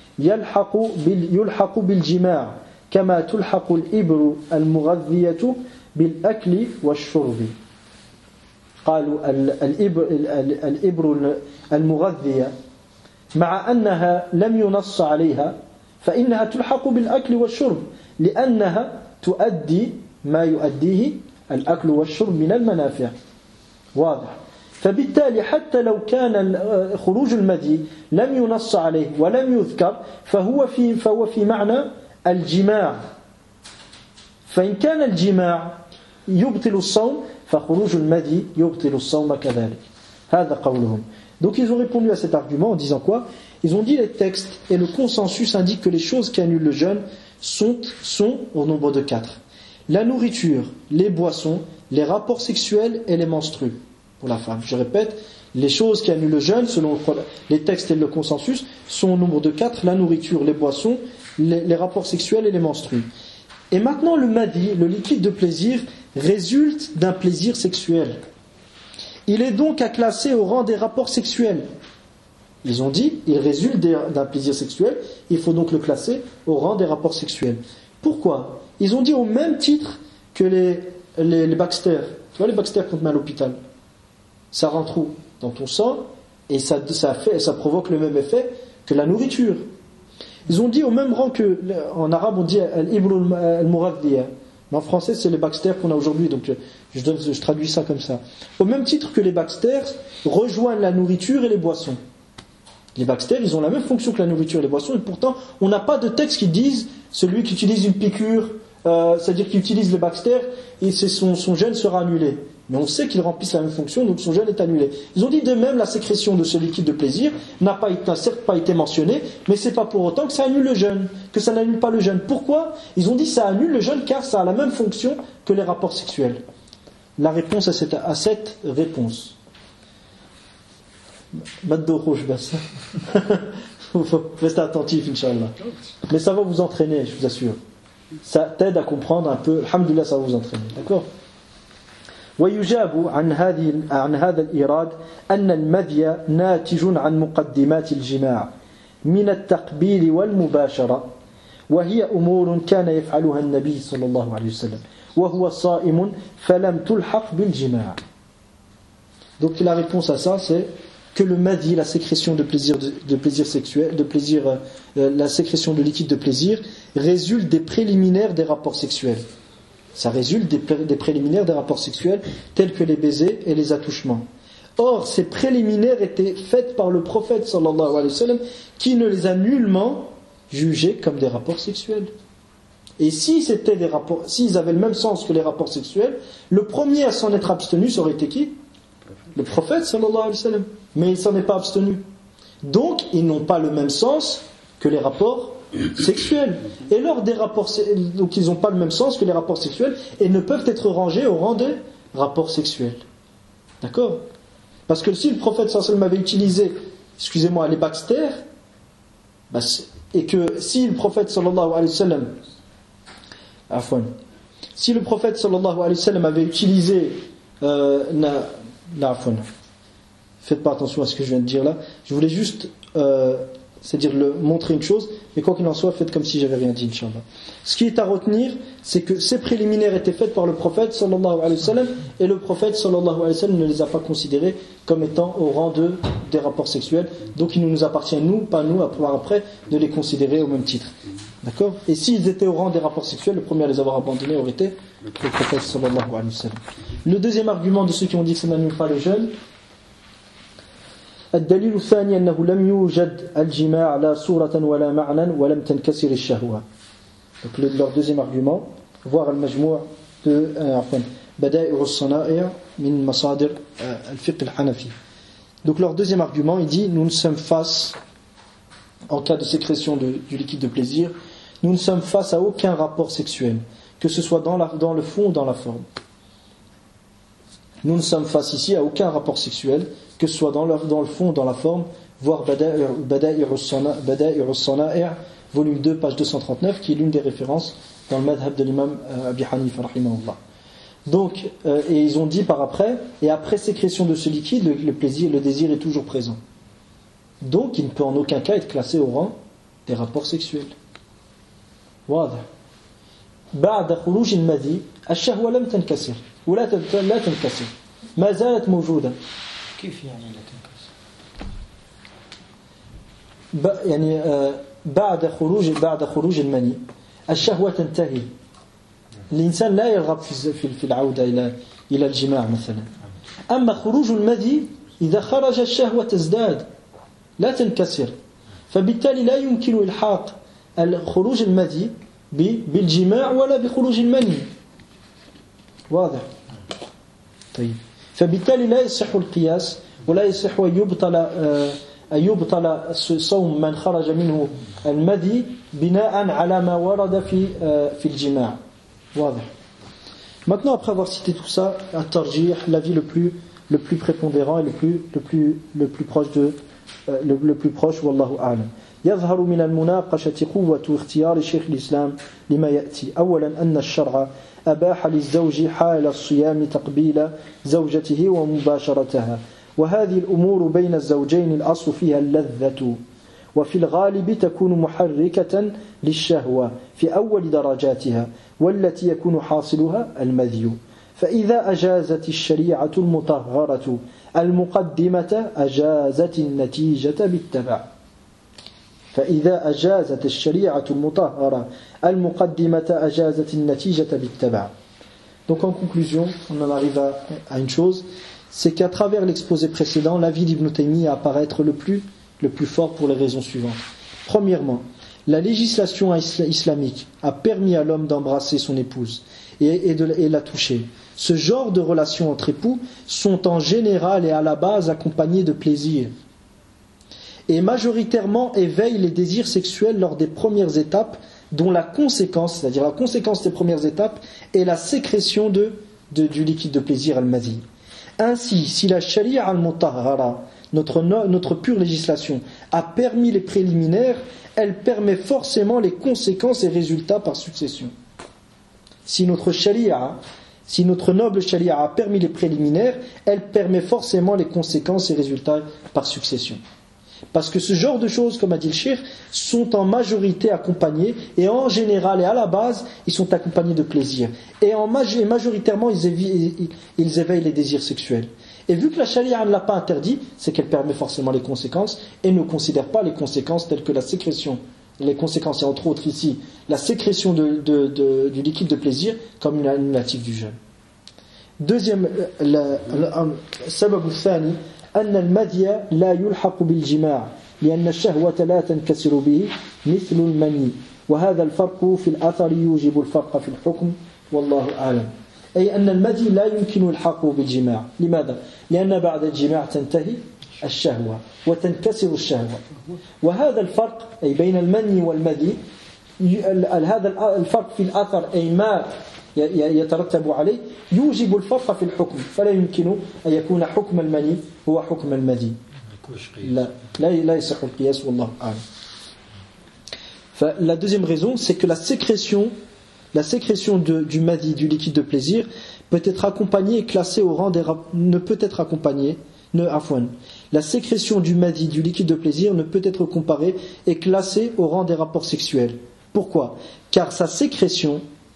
يلحق بالجماع كما تلحق الإبر المغذية بالأكل والشرب. قالوا الإبر المغذية مع أنها لم ينص عليها فإنها تلحق بالأكل والشرب لأنها تؤدي ما يؤديه الأكل والشرب من المنافع. واضح. فبالتالي حتى لو كان خروج المذي لم ينص عليه ولم يذكر فهو في معنى الجماع. فإن كان الجماع يبطل الصوم فخروج المذي يبطل الصوم كذلك. هذا قولهم. Donc ils ont répondu à cet argument en disant quoi? Ils ont dit les textes et le consensus indiquent que les choses qui annulent le jeûne sont au nombre de 4. La nourriture, les boissons, les rapports sexuels et les menstrues pour la femme. Je répète, les choses qui annulent le jeûne selon les textes et le consensus sont au nombre de 4. La nourriture, les boissons, les rapports sexuels et les menstrues. Et maintenant le madi, le liquide de plaisir, résulte d'un plaisir sexuel. Il est donc à classer au rang des rapports sexuels. Ils ont dit, il résulte d'un plaisir sexuel, il faut donc le classer au rang des rapports sexuels. Pourquoi? Ils ont dit au même titre que les Baxter. Tu vois les Baxter qu'on te met à l'hôpital? Ça rentre où? Dans ton sang, et ça provoque le même effet que la nourriture. Ils ont dit au même rang que, en arabe on dit al-ibru al-mughadhiya. Mais en français, c'est les Baxter qu'on a aujourd'hui, donc je traduis ça comme ça. Au même titre que les Baxter rejoignent la nourriture et les boissons. Les Baxter, ils ont la même fonction que la nourriture et les boissons, et pourtant, on n'a pas de texte qui dise celui qui utilise une piqûre, c'est-à-dire qui utilise les Baxter, et son jeûne sera annulé. Mais on sait qu'ils remplissent la même fonction, donc son jeûne est annulé. Ils ont dit de même, la sécrétion de ce liquide de plaisir n'a certes pas été mentionnée, mais c'est pas pour autant que ça annule le jeûne, que ça n'annule pas le jeûne. Pourquoi ? Ils ont dit ça annule le jeûne car ça a la même fonction que les rapports sexuels. La réponse à cette réponse. Baddo rouge, basse. Faut rester attentif, Inch'Allah. Mais ça va vous entraîner, je vous assure. Ça t'aide à comprendre un peu. Alhamdulillah, ça va vous entraîner. D'accord ? ويجاب عن هذا الإيراد أن المذي ناتج عن مقدمات الجماع من التقبيل والمباشرة وهي أمور كان يفعلها النبي صلى الله عليه وسلم وهو صائم فلم تلحق بالجماع. Donc la réponse à ça, c'est que le madhi, la sécrétion de plaisir sexuel, la sécrétion de liquide de plaisir, résulte des préliminaires des rapports sexuels. Ça résulte des préliminaires des rapports sexuels tels que les baisers et les attouchements. Or, ces préliminaires étaient faits par le prophète sallallahu alayhi wa sallam qui ne les a nullement jugés comme des rapports sexuels. Et si c'était s'ils avaient le même sens que les rapports sexuels, le premier à s'en être abstenu, ça aurait été qui ? Le prophète sallallahu alayhi wa sallam. Mais il s'en est pas abstenu. Donc, ils n'ont pas le même sens que les rapports sexuels. Et lors des rapports, donc ils n'ont pas le même sens que les rapports sexuels et ne peuvent être rangés au rang de rapports sexuels. D'accord ? Parce que si le prophète sallallahu alayhi wa sallam avait utilisé, les baxters, et que si le prophète sallallahu alayhi wa sallam, si le prophète sallallahu alayhi wa sallam avait utilisé faites pas attention à ce que je viens de dire là, je voulais juste montrer une chose, mais quoi qu'il en soit, faites comme si j'avais rien dit, Inch'Allah. Ce qui est à retenir, c'est que ces préliminaires étaient faits par le prophète sallallahu alayhi wa sallam, et le prophète sallallahu alayhi wa sallam ne les a pas considérés comme étant au rang des rapports sexuels, donc il nous appartient, pas nous, à pouvoir après, de les considérer au même titre. D'accord ? Et s'ils étaient au rang des rapports sexuels, le premier à les avoir abandonnés aurait été le prophète sallallahu alayhi wa sallam. Le deuxième argument de ceux qui ont dit que ça n'annule pas le jeûne, الدليل الثاني أنه لم يوجد الجماع لا صورة ولا معنى ولم تنكسر الشهوة. Donc leur deuxième argument, voir المجموع de بدائع الصنائع من مصادر الفقه الحنفي. Donc leur deuxième argument, il dit nous ne sommes face, en cas de sécrétion du liquide de plaisir, nous ne sommes face à aucun rapport sexuel, que ce soit dans le fond ou dans la forme. Nous ne sommes face ici à aucun rapport sexuel, que ce soit dans le fond ou dans la forme, voir Bada'ir al-Sana'i', volume 2, page 239, qui est l'une des références dans le madhab de l'imam Abi Hanifa, rahimahullah. Donc, et ils ont dit par après, et après sécrétion de ce liquide, le désir est toujours présent. Donc, il ne peut en aucun cas être classé au rang des rapports sexuels. واضح. بعد خروج المذي الشهوة لم تنكسر ولا تنكسر ما زالت موجودة. كيف يعني لا تنكسر؟ يعني بعد خروج المني الشهوة تنتهي. الإنسان لا يرغب في العودة إلى الجماع مثلا. أما خروج المذي إذا خرج الشهوة تزداد لا تنكسر. فبالتالي لا يمكن إلحاق خروج المذي بالجماع ولا بخروج المني. واضح؟ طيب. فبالتالي لا يصح القياس ولا يصح أن يبطل صوم من خرج منه المذي بناء على ما ورد في الجماع. واضح. Maintenant, après avoir cité tout ça, at-tarjih, l'avis le plus prépondérant et le plus proche, wallahu a'lam. يظهر من المناقشة قوة اختيار شيخ الإسلام لما يأتي. أولا أن الشرع أباح للزوج حال الصيام تقبيل زوجته ومباشرتها، وهذه الأمور بين الزوجين الأصل فيها اللذة، وفي الغالب تكون محركة للشهوة في أول درجاتها، والتي يكون حاصلها المذي. فإذا أجازت الشريعة المطهرة المقدمة أجازت النتيجة بالتبع. فإذا أجازت الشريعة المطهرة المقدمة أجازت النتيجة بالتبع. Donc en conclusion, on en arrive à une chose, c'est qu'à travers l'exposé précédent, l'avis d'Ibn Taymiyyah apparaître le plus fort pour les raisons suivantes. Premièrement, la législation islamique a permis à l'homme d'embrasser son épouse et la toucher, Ce genre de relations entre époux sont en général et à la base accompagnées de plaisir. Et majoritairement éveillent les désirs sexuels lors des premières étapes, dont la conséquence, c'est-à-dire la conséquence des premières étapes, est la sécrétion du liquide de plaisir al-madhi. Ainsi, si la sharia al-mutahhara, notre pure législation, a permis les préliminaires, elle permet forcément les conséquences et résultats par succession. Si notre noble sharia a permis les préliminaires, elle permet forcément les conséquences et résultats par succession. Parce que ce genre de choses, comme a dit le cheikh, sont en majorité accompagnés, et en général et à la base, ils sont accompagnés de plaisir. Et majoritairement, ils éveillent les désirs sexuels. Et vu que la charia ne l'a pas interdit, c'est qu'elle permet forcément les conséquences, et ne considère pas les conséquences telles que la sécrétion. Les conséquences, et entre autres ici, la sécrétion du liquide de plaisir comme une annulative du jeûne. Deuxième, السبب الثاني أن المذي لا يلحق بالجماع لأن الشهوة لا تنكسر به مثل المني وهذا الفرق في الأثر يوجب الفرق في الحكم والله أعلم. أي أن المذي لا يمكن الحاقه بالجماع. لماذا؟ لأن بعد الجماع تنتهي الشهوة وتنكسر الشهوة، وهذا الفرق أي بين المني والمذي، هذا الفرق في الأثر أي ما يترتب عليه يوجب الفرق في الحكم، فلا يمكن أن يكون حكم المني هو حكم المذي. لا يصح القياس والله أعلم. La deuxième raison, c'est que la sécrétion du madhi, du liquide de plaisir, peut être accompagnée et classée au rang des ne peut être accompagnée. La sécrétion du madhi, du liquide de plaisir, ne peut être comparée et classée au rang des rapports sexuels. Pourquoi? Car la sécrétion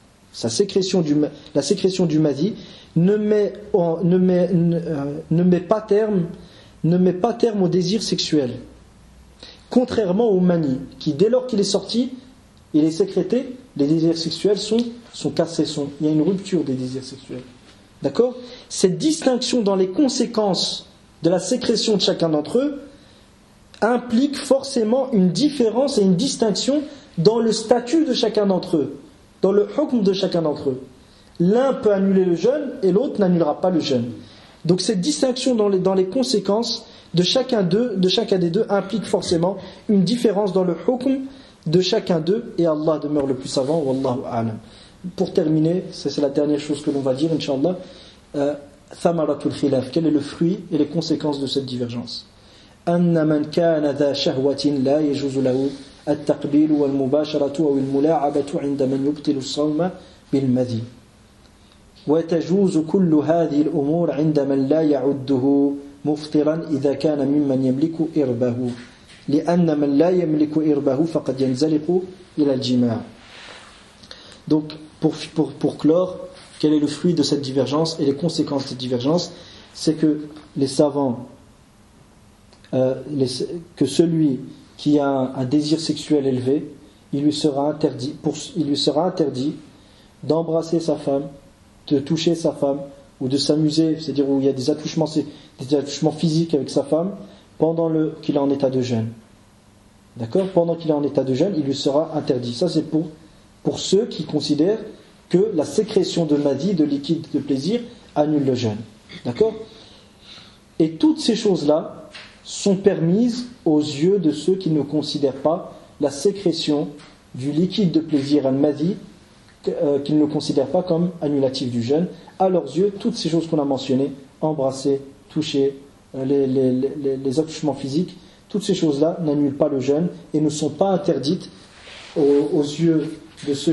du madhi ne met pas terme au désir sexuel. Contrairement au mani, qui dès lors qu'il est sorti, il est sécrété, les désirs sexuels sont cassés, il y a une rupture des désirs sexuels. D'accord? Cette distinction dans les conséquences de la sécrétion de chacun d'entre eux implique forcément une différence et une distinction dans le statut de chacun d'entre eux, dans le hukm de chacun d'entre eux. L'un peut annuler le jeûne et l'autre n'annulera pas le jeûne. Donc cette distinction dans les conséquences de chacun des deux implique forcément une différence dans le hukm de chacun d'eux, et Allah demeure le plus savant, wallahu a'lam. Pour terminer, c'est la dernière chose que l'on va dire, Inch'Allah, thamaratul khilaf, quel est le fruit et les conséquences de cette divergence? Anna man kana dha shahwatin la yajuzu lahu at-taqbil wal mubasharatu aw al-mula'abatu 'inda man yubtilu as-sawma bil madhi. Wa tajuzu kullu hadhihi al-umur 'inda man la ya'udduhu muftiran idha kana mimman yamliku irbahu. لأن من لا يملك إربه فقد ينزلق إلى الجماع. Donc pour clore, quel est le fruit de cette divergence et les conséquences de cette divergence? C'est que les savants, que celui qui a un désir sexuel élevé, il lui sera interdit d'embrasser sa femme, de toucher sa femme ou de s'amuser, c'est-à-dire où il y a des attouchements physiques avec sa femme, pendant qu'il est en état de jeûne. D'accord? Pendant qu'il est en état de jeûne, il lui sera interdit. Ça, c'est pour ceux qui considèrent que la sécrétion de madhi, de liquide de plaisir, annule le jeûne. D'accord? Et toutes ces choses-là sont permises aux yeux de ceux qui ne considèrent pas la sécrétion du liquide de plaisir, al-madhi, qu'ils ne considèrent pas comme annulatif du jeûne. À leurs yeux, toutes ces choses qu'on a mentionnées, embrasser, toucher, les attouchements physiques, toutes ces choses-là n'annulent pas le jeûne et ne sont pas interdites aux yeux de ceux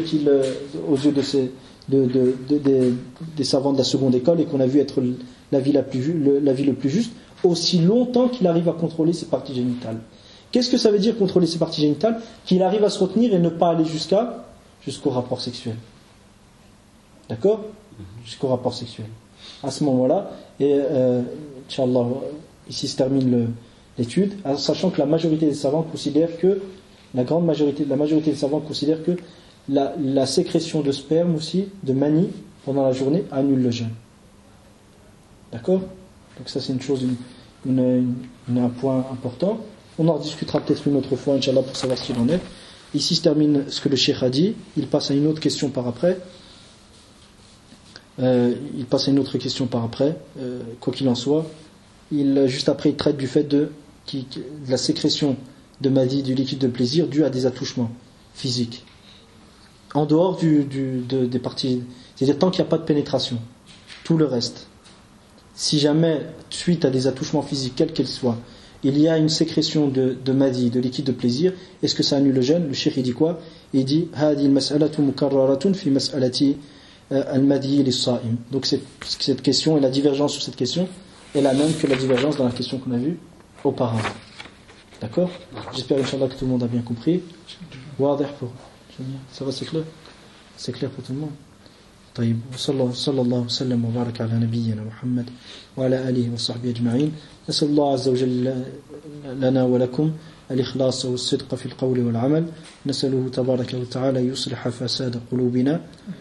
des savants de la seconde école, et qu'on a vu être l'avis le plus juste, aussi longtemps qu'il arrive à contrôler ses parties génitales. Qu'est-ce que ça veut dire contrôler ses parties génitales? Qu'il arrive à se retenir et ne pas aller jusqu'au rapport sexuel. D'accord? Jusqu'au rapport sexuel. À ce moment-là, et Inch'Allah, ici se termine l'étude, sachant que la majorité des savants considèrent que, la majorité des savants considèrent que la sécrétion de sperme aussi, de mani, pendant la journée, annule le jeûne. D'accord? Donc ça c'est une chose, un point important. On en rediscutera peut-être une autre fois, Inch'Allah, pour savoir ce qu'il en est. Ici se termine ce que le cheikh a dit. Il passe à une autre question par après. Il passe à une autre question par après. Quoi qu'il en soit, juste après, il traite du fait de la sécrétion de madi, du liquide de plaisir, dû à des attouchements physiques. En dehors des parties, c'est-à-dire tant qu'il n'y a pas de pénétration, tout le reste. Si jamais, suite à des attouchements physiques, quels qu'ils soient, il y a une sécrétion de madi, de liquide de plaisir, est-ce que ça annule le jeûne? Le cheikh il dit quoi? Il dit هذه المسألة مكررة في مسألة المدي للصائم. Donc cette question et la divergence sur cette question est la même que la divergence dans la question qu'on a vue auparavant. D'accord? J'espère Inch'Allah que tout le monde a bien compris. Ça va, c'est clair? C'est clair pour tout le monde. طيب صلى الله وسلم وبارك على نبينا محمد وعلى آله وصحبه أجمعين. نسأل الله عز وجل لنا ولكم الإخلاص والصدق في القول والعمل. نسأله تبارك وتعالى يصلح فساد قلوبنا،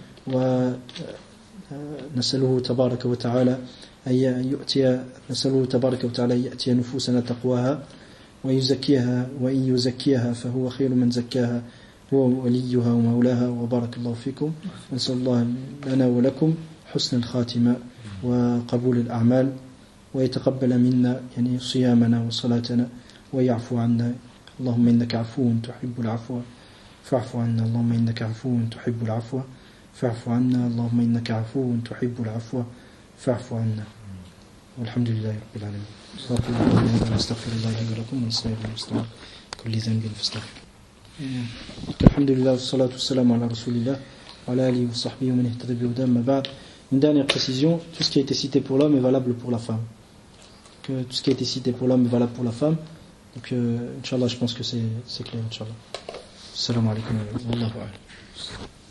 ونسأله تبارك وتعالى أن يأتي نفوسنا تقواها ويزكيها، وإن يزكيها فهو خير من زكاها هو وليها ومولاها. وبارك الله فيكم. نسأل الله لنا ولكم حسن الخاتمة وقبول الأعمال، ويتقبل منا يعني صيامنا وصلاتنا، ويعفو عنا. اللهم إنك عفو تحب العفو فاعف عنا. اللهم إنك عفو تحب العفو فاعف عنا. اللهم إنك عفو تحب العفو فاعف عنا. والحمد لله رب العالمين. نستغفر الله لي ولكم ونستغفر المستعان كل ذنب فاستغفر. الحمد لله والصلاة والسلام على رسول الله وعلى آله وصحبه ومن اهتدى بهداه. ما بعد. Une dernière précision, tout ce qui a été cité pour l'homme est valable pour la femme. Que tout ce qui a été cité pour l'homme est valable pour la femme. Donc, Inch'Allah, je pense que c'est clair, Inch'Allah. Assalamu alaikum wa rahmatullahi wa barakatuh.